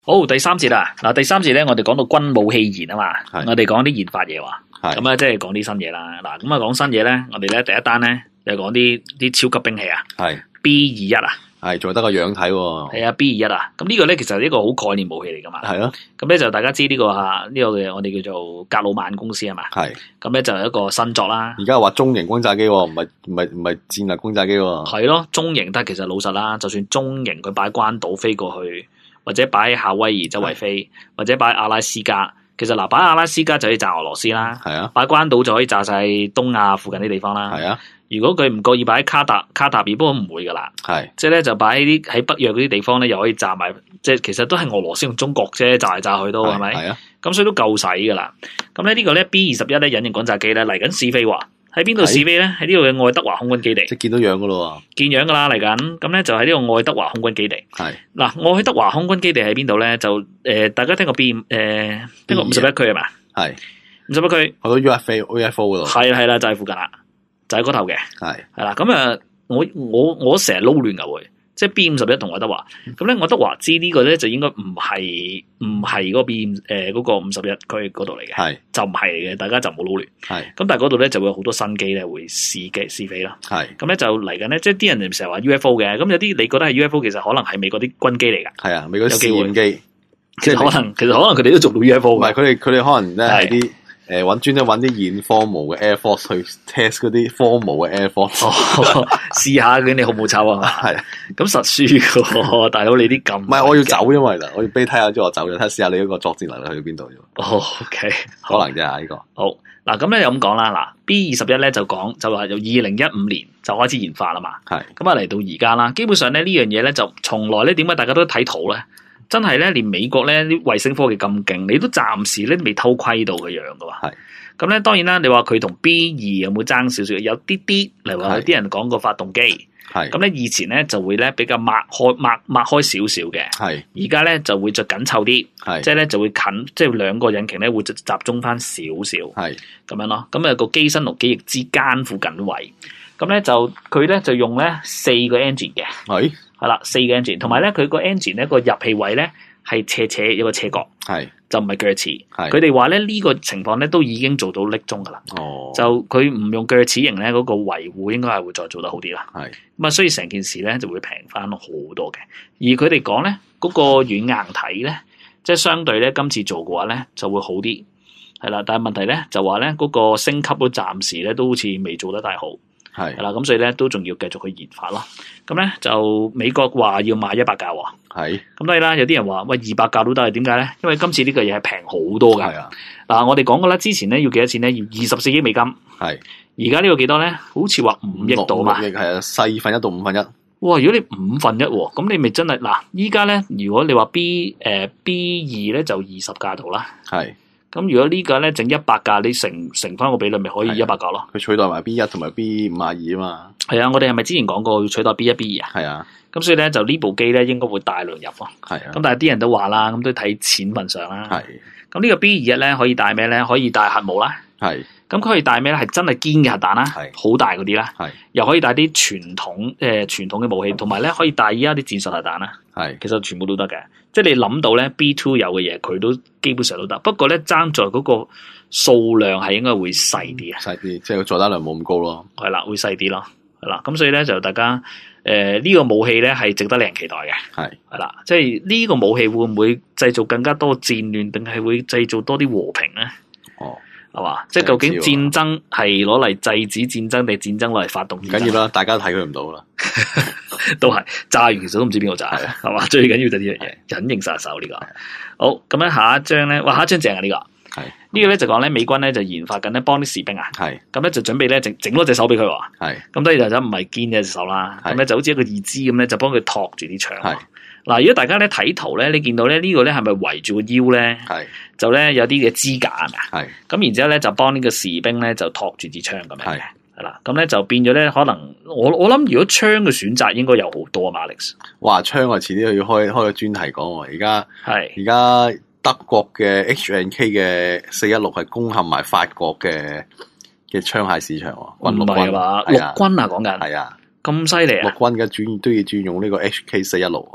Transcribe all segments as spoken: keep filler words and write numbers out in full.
好，第三節啦。嗱，第三節咧，我哋講到軍武器研啊嘛，我哋講啲研發嘢話，咁啊，即係講啲新嘢啦。嗱，咁啊，講新嘢咧，我哋咧第一單咧就講啲啲超級兵器啊，係 B 二一啊， 係仲得個樣睇喎， 係啊 B 二一啊。咁呢個咧其實係一個好概念武器嚟噶嘛，係咯。咁咧就大家知呢個啊呢個嘅我哋叫做格魯曼公司啊嘛，係。咁咧就係一個新作啦。 而家話中型轟炸機，唔係唔係唔係戰略轟炸機喎。 係咯，中型，但係其實老實啦，就算中型佢擺關島飛過去。或者擺喺夏威夷周圍飛，或者擺阿拉斯加，其實嗱擺阿拉斯加就可以炸俄羅斯啦，係啊，擺關島就可以炸晒東亞附近啲地方啦，係啊。如果佢唔覺意擺喺卡塔卡塔爾，不過唔會噶啦，係，即係咧就擺喺啲喺北約嗰啲地方咧，又可以炸埋，即係其實都係俄羅斯同中國啫，炸嚟炸去都係咪？係啊，咁所以都夠使噶啦。咁咧呢個咧 B 二十一咧隱形轟炸機咧嚟緊試飛喎。喺邊度試飛咧？喺呢度嘅愛德華空軍基地，即係見到樣噶咯，見樣噶啦嚟緊。咁咧就喺呢個愛德華空軍基地。係嗱，愛德華空軍基地喺邊度咧？就誒、呃，大家聽過 B 誒、呃，聽過五十一區係嘛？係五十一區，好多 U F O U F O 嗰度。係啦係啦，就喺、是、附近啦，就喺、是、嗰頭嘅。係係啦，咁啊，我我我成日撈亂噶會。即係 B 五十一同愛德華，咁咧愛德華知呢個咧就應該唔係唔係嗰個 B 誒嗰個五十一區嗰度嚟嘅，係就唔係嚟嘅，大家就唔好撈亂。係咁，但係嗰度咧就會有好多新機咧會試機試飛啦。係咁咧就嚟緊咧，即係啲人成日話 U F O 嘅，咁有啲你覺得係 U F O， 其實可能係美國啲軍機嚟㗎。係啊，美國啲試驗機，即係可能其實可能佢哋都做到 U F O。唔係佢哋佢哋可能咧係啲。誒，揾專登揾啲現 formal 嘅 Air Force 去 test 嗰啲 formal 嘅 Air Force，哦、試下佢你好唔好抽啊？係，咁實輸噶，大佬你啲咁，唔係我要走，因為啦，我要俾你睇下之後我走咗，睇試下你嗰個作戰能力去到邊度啫。哦 ，OK， 可能啫呢個。好，嗱咁咧又咁講啦，嗱 B 二十一咧就講就話由二零一五年就開始研發啦嘛，係，咁啊嚟到而家啦，基本上咧呢樣嘢咧就從來咧點解大家都睇圖咧？真係咧，連美國咧啲衛星科技咁勁，你都暫時咧未偷窺到嘅樣噶喎。係咁咧，當然啦，你話佢同 B 二有冇爭少少？有啲啲，例如話有啲人講個發動機。係咁咧，以前咧就會咧比較擘開擘擘開少少嘅。係而家咧就會再緊湊啲。係即係咧就會近，即係兩個引擎咧會集中翻少少。係咁樣咯。咁啊個機身同機翼之間附近位，咁咧就佢咧就用咧四個 engine 嘅。係。係啦，四個 engine， 同埋咧佢個 engine 咧個入氣位咧係斜斜有個斜角，係就唔係鋸齒。佢哋話咧呢個情況咧都已經做到匿蹤噶啦。哦，就佢唔用鋸齒形咧，嗰個維護應該係會再做得好啲啦。係咁啊，所以成件事咧就會平翻好多嘅。而佢哋講咧嗰個軟硬體咧，即係相對咧今次做嘅話咧就會好啲。係啦，但係問題咧就話咧嗰個升級都暫時咧都好似未做得太好。係係啦，咁所以咧都仲要繼續去研發咯。咁咧就美國話要賣一百架喎。係咁當然啦，有啲人話喂二百架都得，係點解咧？因為今次呢個嘢係平好多噶。係啊，嗱我哋講過啦，之前咧要幾多錢咧？要二十四億美金。係而家呢個幾多咧？好似話五億到嘛。六億係啊，四分一到五分一。哇！如果你五分一，咁你咪真係嗱，依家咧如果你話 B 誒、呃、B 二咧就二十架度啦。係。咁如果呢個咧整一百架，你乘乘翻個比率，咪可以一百架咯。佢取代埋 B 一同埋 B 五十二啊嘛。係啊，我哋係咪之前講過要取代 B 一 B 二啊？係啊。咁所以咧就呢部機咧應該會大量入咯。係啊。咁但係啲人都話啦，咁都睇錢份上啦。係。咁呢個 B 二一咧可以帶咩咧？可以帶核武啦。係。咁佢可以帶咩咧？係真係堅嘅核彈啦。係。好大嗰啲啦。係。又可以帶啲傳統誒傳統嘅武器，同埋咧可以帶而家啲戰術核彈啦。係。其實全部都得嘅。即係你諗到咧 B 二 有嘅嘢，佢都基本上都得。不過咧，爭在嗰個數量係應該會細啲啊，細啲，即係個載彈量冇咁高咯。係啦，會細啲咯，係啦。咁所以咧就大家誒呢、呃這個武器咧係值得令人期待嘅。係係啦，即係呢個武器會唔會製造更加多戰亂，定係會製造多啲和平咧？哦，係嘛？即係究竟戰爭係攞嚟制止戰爭，定係戰爭攞嚟發動戰爭？唔緊要啦，大家都睇佢唔到啦。都係炸完，其實都唔知邊個炸，係嘛？最緊要就呢樣嘢，隱形殺手呢、這個。好，咁咧下一張咧，哇，下一張正啊呢、這個。係、這個、呢個咧就講咧，美軍咧就研發緊咧，幫啲士兵啊。係。咁咧就準備咧整整多隻手俾佢。係。咁當然就唔係堅嘅隻手啦。咁咧就好似一個義肢咁咧，就幫佢托住啲槍。係。嗱，如果大家咧睇圖咧，你見到咧呢個咧係咪圍住個腰咧？係。就咧有啲嘅支架啊。係。咁然之後咧就幫呢個士兵咧就托住支槍咁樣。係。啦，咁咧就變咗咧，可能我我諗，如果槍嘅選擇應該有好多啊 ，Alex。哇，槍啊，遲啲要開開個專題講。而家係而家德國嘅 H and K 嘅四一六係攻陷埋法國嘅嘅槍械市場。軍陸軍話陸軍啊，講緊係啊，咁犀利啊！陸軍嘅轉都要轉用呢個 H K 四一六。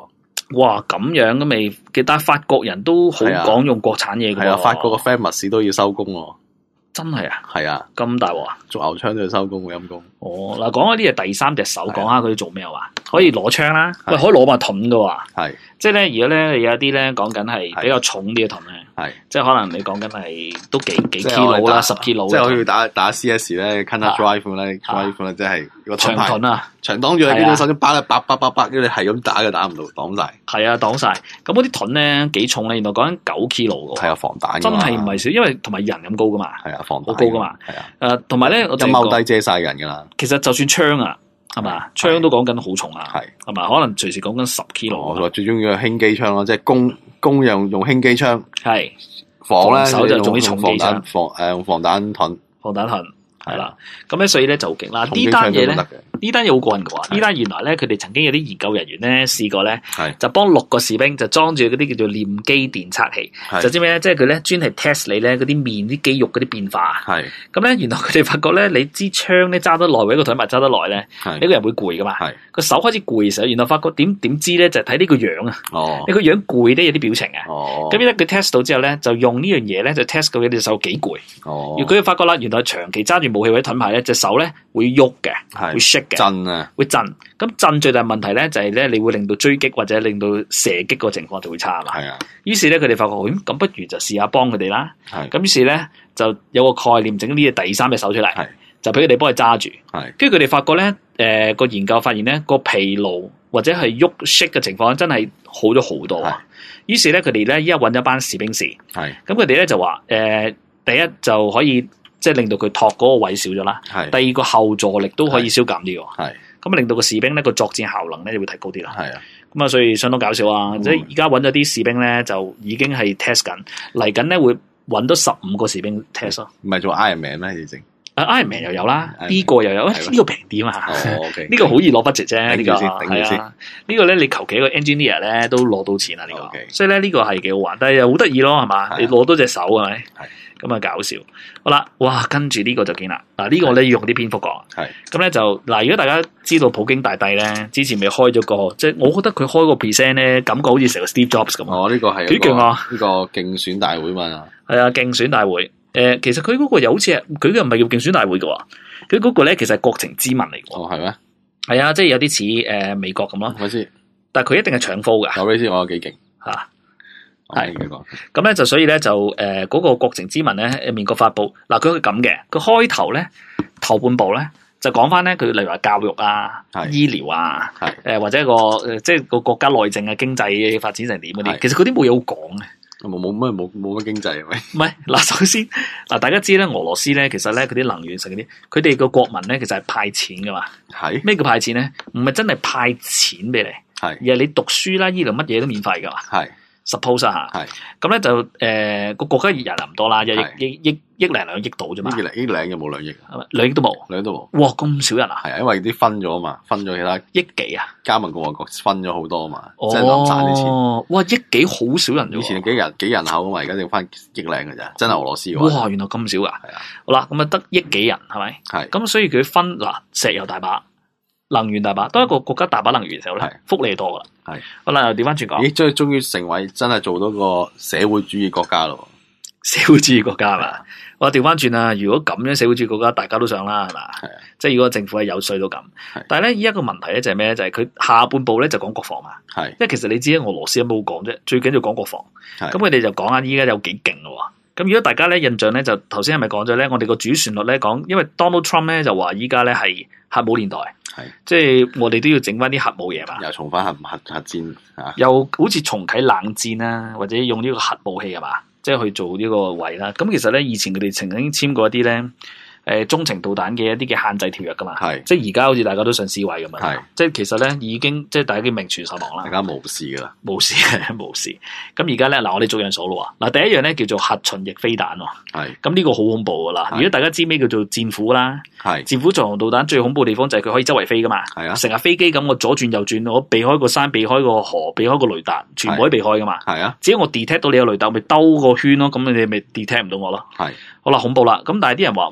哇，咁樣都未，但係法國人都好講用國產嘢㗎。 係啊，法國個 famous 都要收工喎。 真係啊？ 係啊， 咁大鑊啊！ 做牛槍都要收工喎，陰公。 哦，嗱，講嗰啲係第三隻手，講下佢做咩話？可以攞槍啦，喂，可以攞把盾㗎喎。係，即係咧，如果咧有啲咧講緊係比較重啲嘅盾咧，係，即係可能你講緊係都幾幾 kilo 啦，十 kilo。即係我要打打 C S 咧 ，Counter Drive 咧 ，Drive 咧，即係個長盾啊， 長擋住你，基本上都打一百百百百，跟住你係咁打嘅，打唔到，擋晒。係啊，擋晒。咁嗰啲盾咧幾重咧？原來講緊九 kilo 嘅。 係啊，防彈。真係唔係少？因為同埋人咁高噶嘛。 係啊，防彈。 好高噶嘛。係啊。誒，同埋咧，我就踎低遮晒人噶啦。 其實就算槍啊。係嘛？槍都講緊好重啊，係係嘛？可能隨時講緊十 kilo。我話最中意嘅輕機槍咯，即係公公用用輕機槍，係防咧手就用啲重機槍， 防誒用防彈盾， 防彈盾係啦。咁咧所以咧就勁啦。呢單嘢咧，呢單嘢好過癮嘅喎。呢單原來咧佢哋曾經有啲研究人員咧試過咧，就幫六個士兵就裝住嗰啲叫做念機電測器，就知咩咧？即係佢咧專係 test 你咧嗰啲面啲肌肉嗰啲變化。係咁咧，原來佢哋發覺咧，你支槍咧揸得耐，或者個腿埋揸得耐咧，你個人會攰噶嘛。個手開始攰嘅時候，原來發覺點點知咧就係睇呢個樣啊。哦，你個樣攰咧有啲表情啊。哦，咁咧佢 test 到之後咧，就用呢樣嘢咧就 test 到你隻手幾攰。哦，如果佢發覺啦，原來長期揸住武器或者盾牌咧，隻手咧會喐嘅，會 shake 嘅，震啊，會震。咁震最大問題咧就係咧，你會令到追擊或者令到射擊個情況就會差嘛。係啊。於是咧佢哋發覺，咁咁不如就試下幫佢哋啦。係。咁於是咧就有個概念，整呢個第三隻手出嚟。係。就俾佢哋幫佢揸住。係。跟住佢哋發覺咧，誒、呃、個研究發現咧個疲勞或者係喐 shake 嘅情況真係好咗好多。係。於是咧佢哋咧依家揾咗班士兵試。係。咁佢哋咧就話，誒、呃、第一就可以即係令到佢托嗰個位少咗啦。係。第二個後座力都可以消減啲喎。係。咁令到個士兵咧個作戰效能咧就會提高啲啦。係啊，咁啊，所以相當搞笑啊！嗯、即係而家揾咗啲士兵咧，就已經係 test 緊，嚟緊咧會揾到十五個士兵 test 咯。 唔係做 Iron Man 咩？你整啊 Iron Man 又有啦，呢個又有，呢、呢個平啲啊！呢、哦 okay, 個好易攞 budget 啫，呢、呢個係啊，呢個咧你求其一個 engineer 咧都攞到錢啦，呢、呢個。Okay. 所以咧呢個係幾好玩，但係又好得意咯，係嘛？你攞多隻手係咪？係。咁啊搞笑，好啦，哇，跟住呢個就見啦，嗱、這、呢個咧要用啲篇幅講，係，咁咧就嗱，如果大家知道普京大帝咧，之前咪開咗個，即係我覺得佢開個 present 咧，感覺好似成個 Steve Jobs 咁， 哦，呢、這個係幾勁啊，呢個競選大會嘛，係啊，競選大會，誒、呃，其實佢嗰個又好似係，佢嘅唔係叫競選大會嘅，佢嗰個咧其實係國情咨文嚟嘅，哦，係咩？係啊，即係有啲似誒美國咁咯，我知，但係佢一定係搶 call 噶， 我俾先，我有幾勁吓。 係咁咧，就所以咧就誒嗰、呃那個國情咨文咧，美國發布嗱，佢係咁嘅，佢開頭咧頭半部咧就講翻咧，佢例如話教育啊、醫療啊，誒、呃、或者個誒即係個國家內政啊、經濟發展成點嗰啲，其實嗰啲冇嘢好講嘅，冇冇咩冇冇乜經濟係咪？唔係嗱，首先嗱，大家知咧，俄羅斯咧其實咧佢啲能源食嗰啲，佢哋個國民咧其實係派錢噶嘛，係咩叫派錢咧？唔係真係派錢俾你，係而係你讀書啦、醫療乜嘢都免費噶嘛，係。suppose 吓，係咁咧就誒個、呃、國家人又唔多啦，一億億億億零兩億度啫嘛，億零億零又冇兩億，係咪兩億都冇？兩億都冇，哇咁少人啊！係啊，因為啲分咗啊嘛，分咗其他億幾啊？加盟共和國分咗好多啊嘛，即係諗賺啲錢。哇，億幾好少人啫，以前幾人幾人口啊嘛，而家剩翻億零㗎咋，真係俄羅斯嘅話。哇，原來咁少噶，係啊。好啦，咁啊得億幾人係咪？係。咁所以佢分嗱石油大把。能源大把，當一個國家大把能源嘅時候咧，福利多噶啦。係，好啦，又調翻轉講，咦，即係終於成為真係做到個社會主義國家咯。社會主義國家嘛，我調翻轉啦。如果咁樣社會主義國家，大家都想啦，係嘛？係。即係如果政府係有稅都咁，但係咧，依一個問題咧就係咩咧？就係、是、佢下半部咧就講國防嘛。係。因為其實你知俄羅斯有冇講啫，最緊要講國防。係。咁佢哋就講下依家有幾勁咯。咁如果大家咧印象咧，就頭先係咪講咗咧？我哋個主旋律咧講，因為 Donald Trump 咧就話依家咧係核武年代。係，即係我哋都要整翻啲核武嘢嘛，又重翻核核核戰啊，又好似重啟冷戰啦，或者用呢個核武器係嘛，即係去做呢個位啦。咁其實咧，以前佢哋曾經簽過一啲咧，誒、呃、中程導彈嘅一啲嘅限制條約噶嘛，係，即係而家好似大家都想示威咁樣，係，即係其實咧已經即係大家已經名存實亡啦，大家冇事噶啦，冇事冇事。咁而家咧嗱，我哋逐樣數咯喎，嗱第一樣咧叫做核巡弋飛彈喎，係，咁呢個好恐怖噶啦。如果大家知咩叫做戰斧啦，係，戰斧巡航導彈最恐怖嘅地方就係佢可以周圍飛噶嘛，係啊，成日飛機咁我左轉右轉，我避開個山，避開個河，避開個雷達，全部可以避開噶嘛，係啊，只要我 detect 到你有雷達，咪兜個圈咯，咁你哋咪 detect 唔到我咯，係，好啦，恐怖啦。咁但係啲人話，喂，咁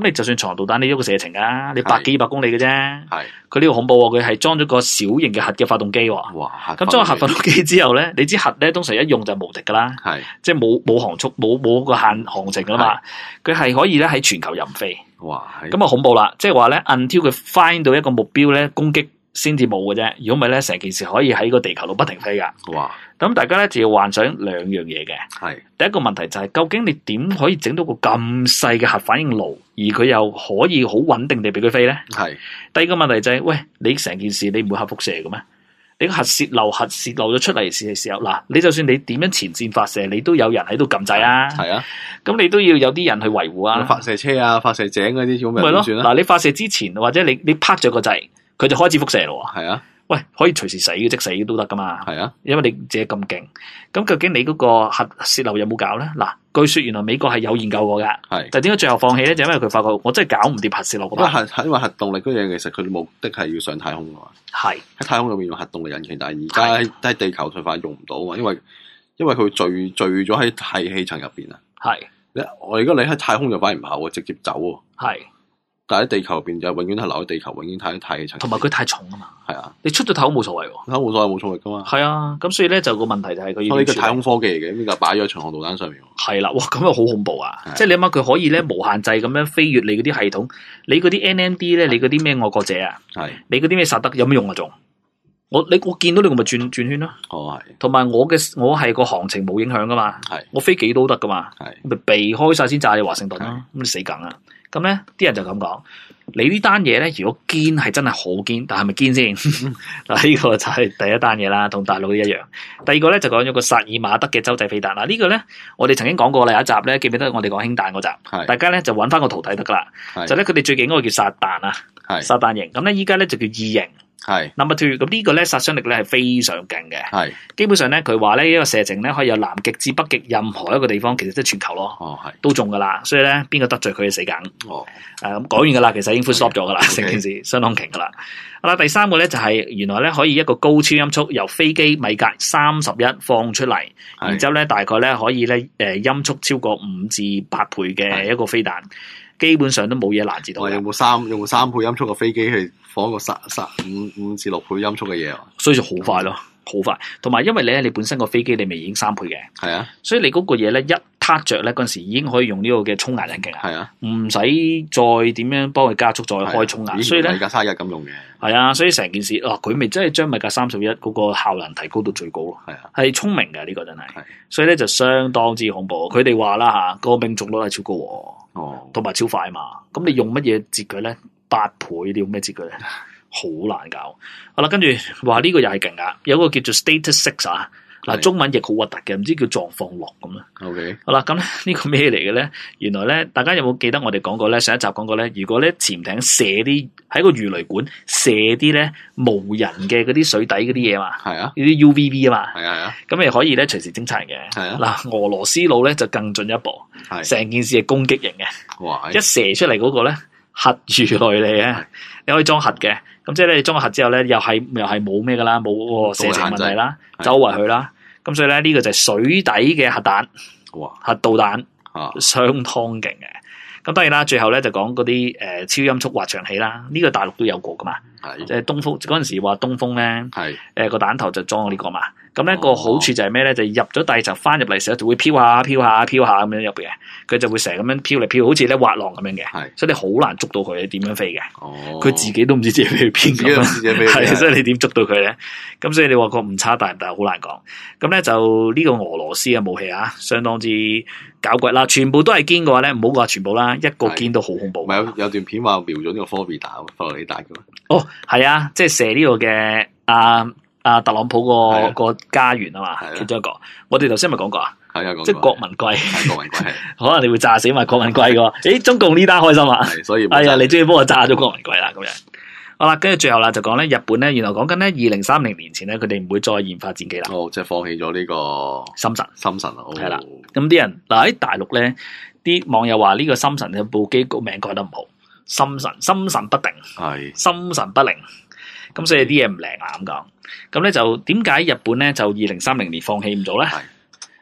你就算長導彈，你一個射程啊，你百幾百公里嘅啫。 係佢呢個恐怖喎，佢係裝咗個小型嘅核嘅發動機。哇！咁裝咗核發動機之後咧，你知核咧通常一用就無敵噶啦，係即係冇冇航速，冇冇個限航程噶嘛。佢係可以咧喺全球任飛。哇！咁啊恐怖啦，即係話咧 until 佢 find 到一個目標咧攻擊先至冇嘅啫。如果唔係咧，成件事可以喺個地球度不停飛噶。哇！咁大家咧就要幻想兩樣嘢嘅。係第一個問題就係、是、究竟你點可以整到個咁細嘅核反應爐，而佢又可以好穩定地俾佢飛咧？係第二個問題就係、是、喂，你成件事你唔會核輻射嘅咩？你個核泄漏核泄漏咗出嚟嘅時候，嗱，你就算你點樣前線發射，你都有人喺度撳掣啊。係啊，咁你都要有啲人去維護啊。發射車啊，發射井嗰啲咁咪點算咧？嗱，你發射之前或者你你拍咗個掣，佢就開始輻射咯。係啊。喂，可以隨時死嘅，即死都得噶嘛？係啊，因為你自己咁勁。咁究竟你嗰個核泄漏有冇搞咧？嗱，據說原來美國係有研究過㗎。係，但係點解最後放棄咧？就因為佢發覺我真係搞唔掂核泄漏。因為核因為核動力嗰樣其實佢目的係要上太空㗎嘛。係喺太空入面用核動力引擎，但係而家喺地球退化用唔到啊嘛，因為因為佢聚聚咗喺大氣層入邊啊。係，我而家你喺太空就反而唔跑喎，直接走喎。係。但喺地球入邊就永遠係留喺地球，永遠睇太氣層。同埋佢太重啊嘛。係啊，你出咗太空冇所謂喎。太空冇所謂，冇重力噶嘛。係啊，咁所以咧就個問題就係佢要。呢個太空科技嚟嘅，呢個擺咗喺巡航導彈上面。係啦，哇，咁又好恐怖啊！即係你諗下，佢可以咧無限制咁樣飛越你嗰啲系統，你嗰啲 N M D 咧，你嗰啲咩愛國者啊，係你嗰啲咩薩德有咩用啊？仲我你我見到你我咪轉轉圈咯。哦，係。同埋我嘅我係個航程冇影響噶嘛。係。我飛幾都得噶嘛。係。咪避開晒先炸你華盛頓咯，咁你死梗啦。咁咧，啲人就咁講，你呢單嘢咧，如果堅係真係好堅，但係咪堅先？嗱，呢個就係第一單嘢啦，同大陸一樣。第二個咧就講咗個薩爾馬德嘅洲際飛彈。嗱，呢個咧我哋曾經講過啦，有一集咧記唔記得我哋講氫彈嗰集？係。大家咧就揾翻個圖睇得噶啦。係。就咧佢哋最勁嗰個叫撒旦啊，係。撒旦型。咁咧依家咧就叫二型。係 number two， 咁呢個咧殺傷力咧係非常勁嘅。係基本上咧，佢話咧呢個射程咧可以由南極至北極任何一個地方，其實即係全球咯。哦，係都中噶啦。所以咧，邊個得罪佢就死梗。哦，誒咁講完噶啦，其實已經 full stop 咗噶啦，成件事相當勁噶啦。好啦，第三個咧就係、是、原來咧可以一個高超音速由飛機米格三十一放出嚟，然之後咧大概咧可以咧誒音速超過五至八倍嘅一個飛彈。基本上都冇嘢攔截到。有冇三有冇三倍音速嘅飛機去放一個三三五五至六倍音速嘅嘢啊？所以就好快咯，好快。同埋因為咧，你本身個飛機你咪已經三倍嘅，係啊。所以你嗰個嘢咧一撻着咧嗰陣時已經可以用呢個嘅衝壓引擎啊，係啊，唔使再點樣幫佢加速再開衝壓。所以咧米格三十一咁用嘅，係啊。所以成件事哦，佢咪真係將米格三十一嗰個效能提高到最高咯，係啊，係聰明嘅呢個真係。所以咧就相當之恐怖。佢哋話啦吓，個命中率係超高。哦，同埋超快嘛，咁你用乜嘢截佢咧？八倍你用咩截佢咧？好難搞。好啦，跟住話呢個又係勁噶，有個叫做 Status Six 啊，嗱中文譯好核突嘅，唔知叫狀況六咁啦。OK， 好啦，咁咧呢個咩嚟嘅咧？原來咧，大家有冇記得我哋講過咧？上一集講過咧，如果咧潛艇射啲喺個魚雷管射啲咧無人嘅嗰啲水底嗰啲嘢嘛，係啊，呢啲 U V B 啊嘛，係啊係啊，咁你可以咧隨時偵察嘅。係啊，嗱俄羅斯佬咧就更進一步，成件事係攻擊型嘅。哇！一射出嚟嗰個咧核魚雷嚟嘅，你可以裝核嘅。咁即係咧，你裝咗核之後咧，又係又係冇咩噶啦，冇個射程問題啦，周圍去啦。咁所以咧，呢個就係水底嘅核彈，哇，核導彈，啊，相當勁嘅。咁當然啦，最後咧就講嗰啲誒超音速滑翔器啦，呢、這個大陸都有過噶嘛，係即係東風嗰陣時話東風咧，係誒個彈頭就裝咗呢個嘛。咁咧個好處就係咩咧？就入咗大就翻入嚟時候就會飄下飄下飄下咁樣入嘅，佢就會成日咁樣飄嚟飄，好似咧滑浪咁樣嘅，係所以你好難捉到佢點樣飛嘅。哦，佢自己都唔知自己飛去邊咁樣，係所以你點捉到佢咧？咁所以你話個誤差大唔大？好難講。咁咧就呢個俄羅斯嘅武器啊，相當之搞鬼啦，全部都係堅嘅話咧，唔好話全部啦，一個堅都好恐怖。有有段片話瞄咗呢個科比打，佛羅里達嘅。哦，係啊，即係射呢個嘅啊。啊！特朗普個個家園啊嘛，其中一個，我哋頭先咪講過啊，係啊，即係國民貴，國民貴，可能你會炸死埋國民貴嘅。誒，中共呢單開心啊，所以哎呀，你終於幫我炸咗國民貴啦，咁樣。好啦，跟住最後啦，就講咧，日本咧，原來講緊咧，二零三零年前咧，佢哋唔會再研發戰機啦。哦，即係放棄咗呢個心神，心神啊，係啦。咁啲人嗱喺大陸咧，啲網友話呢個心神嘅部機個名改得唔好，心神心神不定，係心神不寧。咁所以啲嘢唔靈啊咁講，咁咧就點解日本咧就二零三零年放棄唔做咧？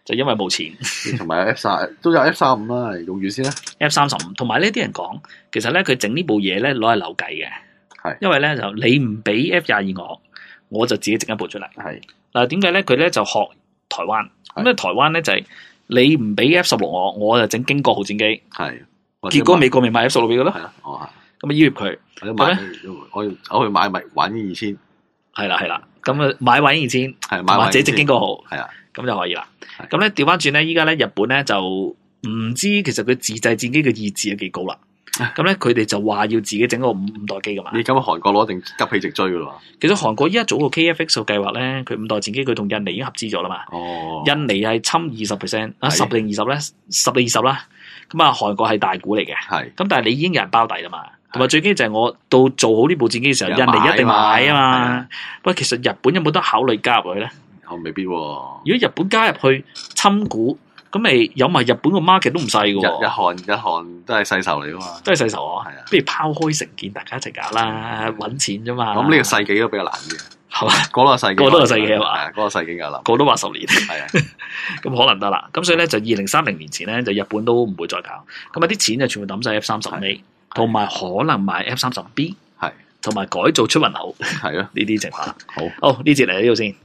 就因為冇錢。 同埋 F 三都有 F 三五啦，用住先啦。 F 三十五，同埋呢啲人講，其實咧佢整呢部嘢咧攞嚟扭計嘅， 係因為咧就你唔俾 F 廿二我，我就自己整一部出嚟。 係嗱，點解咧？佢咧就學台灣，咁咧台灣咧就係、是、你唔俾 F 十六我，我就整經國號戰機。 係， 結果美國咪買 F 十六俾佢咯。 係啊，哦咁啊要挾佢， 咁咧我我去買咪玩二千。 係啦係啦，咁啊買玩二千， 係買或者整經國號， 係啊， 咁就可以啦。咁咧調翻轉咧，依家咧日本咧就唔知其實佢自製戰機嘅意志有幾高啦。咁咧佢哋就話要自己整個五五代機噶嘛。 你咁韓國攞定急起直追噶咯。 其實韓國依家做個 K F X 個計劃咧，佢五代戰機佢同印尼已經合資咗啦嘛。 哦， 印尼係侵二十 percent，啊十定二十咧，十定二十啦。咁啊韓國係大股嚟嘅。係。咁但係你已經有人包底啦嘛。同埋最緊要就係我到做好呢部戰機嘅時候，印尼一定買啊嘛。不過其實日本有冇得考慮加入去咧？ 我未必喎。如果日本加入去侵股，咁咪有埋日本個 market 都唔細㗎喎。 日日韓日韓都係世仇嚟㗎嘛。都係世仇啊！係啊。不如拋開成見，大家一齊搞啦，揾錢啫嘛。 咁呢個世紀都比較難啲。係嘛？過多個世紀。 過多個世紀係嘛？ 係，嗰個世紀㗎啦。 過多話十年。 係啊。 咁可能得啦。咁所以咧就二零三零年前咧就日本都唔會再搞。咁啊啲錢就全部抌晒 F 三十 A。同埋可能買 F 三十 B， 係同埋改造出雲口，係啊呢啲情況。好，好呢節嚟呢度先。